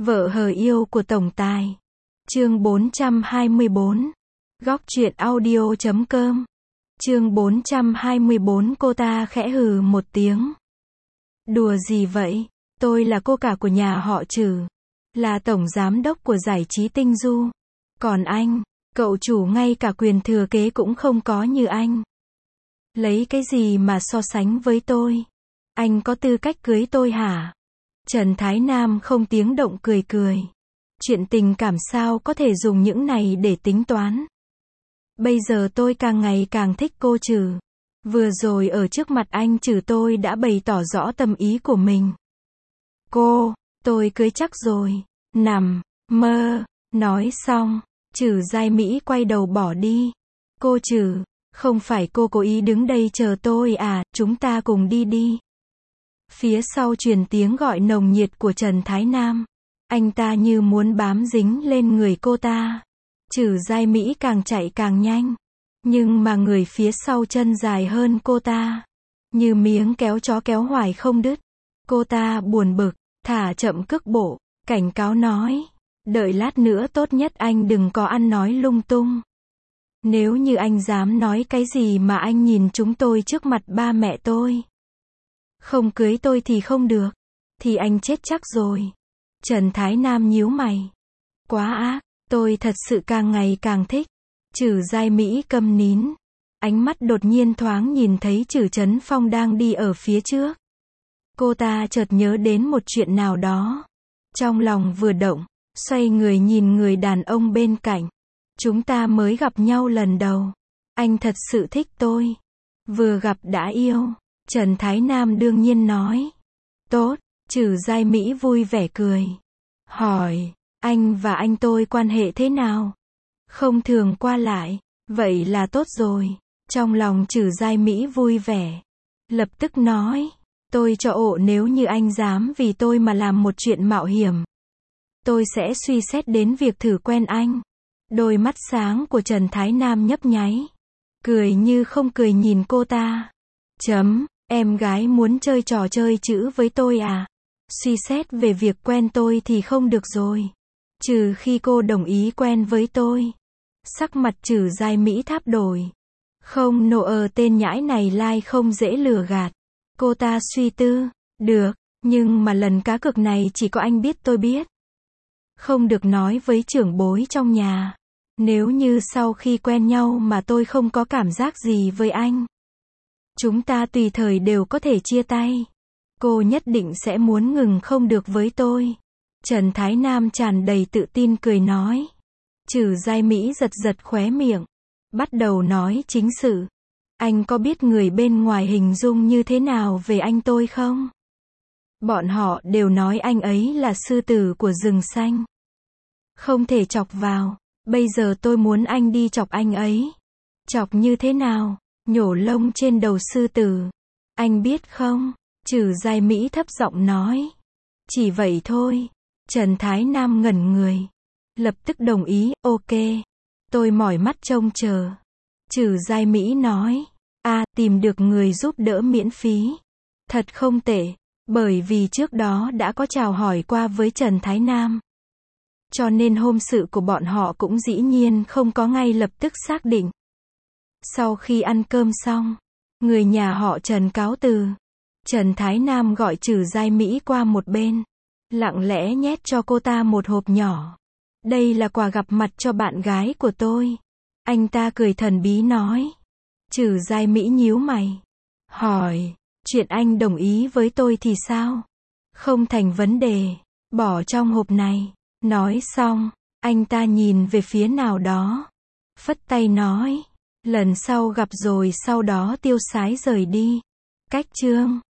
Vợ hờ yêu của tổng tài. Chương 424. Góc truyện audio.com. Chương 424. Cô ta khẽ hừ một tiếng. Đùa gì vậy? Tôi là cô cả của nhà họ Trử, là tổng giám đốc của giải trí Tinh Du. Còn anh, cậu chủ ngay cả quyền thừa kế cũng không có như anh. Lấy cái gì mà so sánh với tôi? Anh có tư cách cưới tôi hả? Trần Thái Nam không tiếng động cười cười. Chuyện tình cảm sao có thể dùng những này để tính toán. Bây giờ tôi càng ngày càng thích cô Trử. Vừa rồi ở trước mặt anh Trử tôi đã bày tỏ rõ tâm ý của mình. Tôi cưới chắc rồi. Nằm mơ. Nói xong, Trử Giai Mỹ quay đầu bỏ đi. Cô Trử, không phải cô cố ý đứng đây chờ tôi à, chúng ta cùng đi đi. Phía sau truyền tiếng gọi nồng nhiệt của Trần Thái Nam. Anh ta như muốn bám dính lên người cô ta. Trử Giai Mỹ càng chạy càng nhanh. Nhưng mà người phía sau chân dài hơn cô ta. Như miếng kéo chó kéo hoài không đứt. Cô ta buồn bực, thả chậm cước bộ, cảnh cáo nói. Đợi lát nữa tốt nhất anh đừng có ăn nói lung tung. Nếu như anh dám nói cái gì mà anh nhìn chúng tôi trước mặt ba mẹ tôi. Không cưới tôi thì không được. Thì anh chết chắc rồi. Trần Thái Nam nhíu mày. Quá ác, tôi thật sự càng ngày càng thích. Trử Giai Mỹ câm nín. Ánh mắt đột nhiên thoáng nhìn thấy Trử Trấn Phong đang đi ở phía trước. Cô ta chợt nhớ đến một chuyện nào đó. Trong lòng vừa động, xoay người nhìn người đàn ông bên cạnh. Chúng ta mới gặp nhau lần đầu. Anh thật sự thích tôi. Vừa gặp đã yêu. Trần Thái Nam đương nhiên nói. Tốt, Trử Giai Mỹ vui vẻ cười. Hỏi, anh và anh tôi quan hệ thế nào? Không thường qua lại. Vậy là tốt rồi. Trong lòng Trử Giai Mỹ vui vẻ. Lập tức nói. Tôi cho ộ nếu như anh dám vì tôi mà làm một chuyện mạo hiểm. Tôi sẽ suy xét đến việc thử quen anh. Đôi mắt sáng của Trần Thái Nam nhấp nháy. Cười như không cười nhìn cô ta. Em gái muốn chơi trò chơi chữ với tôi à? Suy xét về việc quen tôi thì không được rồi. Trừ khi cô đồng ý quen với tôi. Sắc mặt Trử Giai Mỹ tháp đổi. Không tên nhãi này lai không dễ lừa gạt. Cô ta suy tư. Được, nhưng mà lần cá cược này chỉ có anh biết tôi biết. Không được nói với trưởng bối trong nhà. Nếu như sau khi quen nhau mà tôi không có cảm giác gì với anh. Chúng ta tùy thời đều có thể chia tay. Cô nhất định sẽ muốn ngừng không được với tôi. Trần Thái Nam tràn đầy tự tin cười nói. Trử Giai Mỹ giật giật khóe miệng. Bắt đầu nói chính sự. Anh có biết người bên ngoài hình dung như thế nào về anh tôi không? Bọn họ đều nói anh ấy là sư tử của rừng xanh. Không thể chọc vào. Bây giờ tôi muốn anh đi chọc anh ấy. Chọc như thế nào? Nhổ lông trên đầu sư tử. Anh biết không? Trử Giai Mỹ thấp giọng nói. Chỉ vậy thôi. Trần Thái Nam ngẩn người. Lập tức đồng ý, ok. Tôi mỏi mắt trông chờ. Trử Giai Mỹ nói. Tìm được người giúp đỡ miễn phí. Thật không tệ. Bởi vì trước đó đã có chào hỏi qua với Trần Thái Nam. Cho nên hôn sự của bọn họ cũng dĩ nhiên không có ngay lập tức xác định. Sau khi ăn cơm xong, người nhà họ Trần cáo từ. Trần Thái Nam gọi Trử Giai Mỹ qua một bên. Lặng lẽ nhét cho cô ta một hộp nhỏ. Đây là quà gặp mặt cho bạn gái của tôi. Anh ta cười thần bí nói. Trử Giai Mỹ nhíu mày. Hỏi, chuyện anh đồng ý với tôi thì sao? Không thành vấn đề. Bỏ trong hộp này. Nói xong, anh ta nhìn về phía nào đó. Phất tay nói. Lần sau gặp rồi sau đó tiêu sái rời đi. Cách chương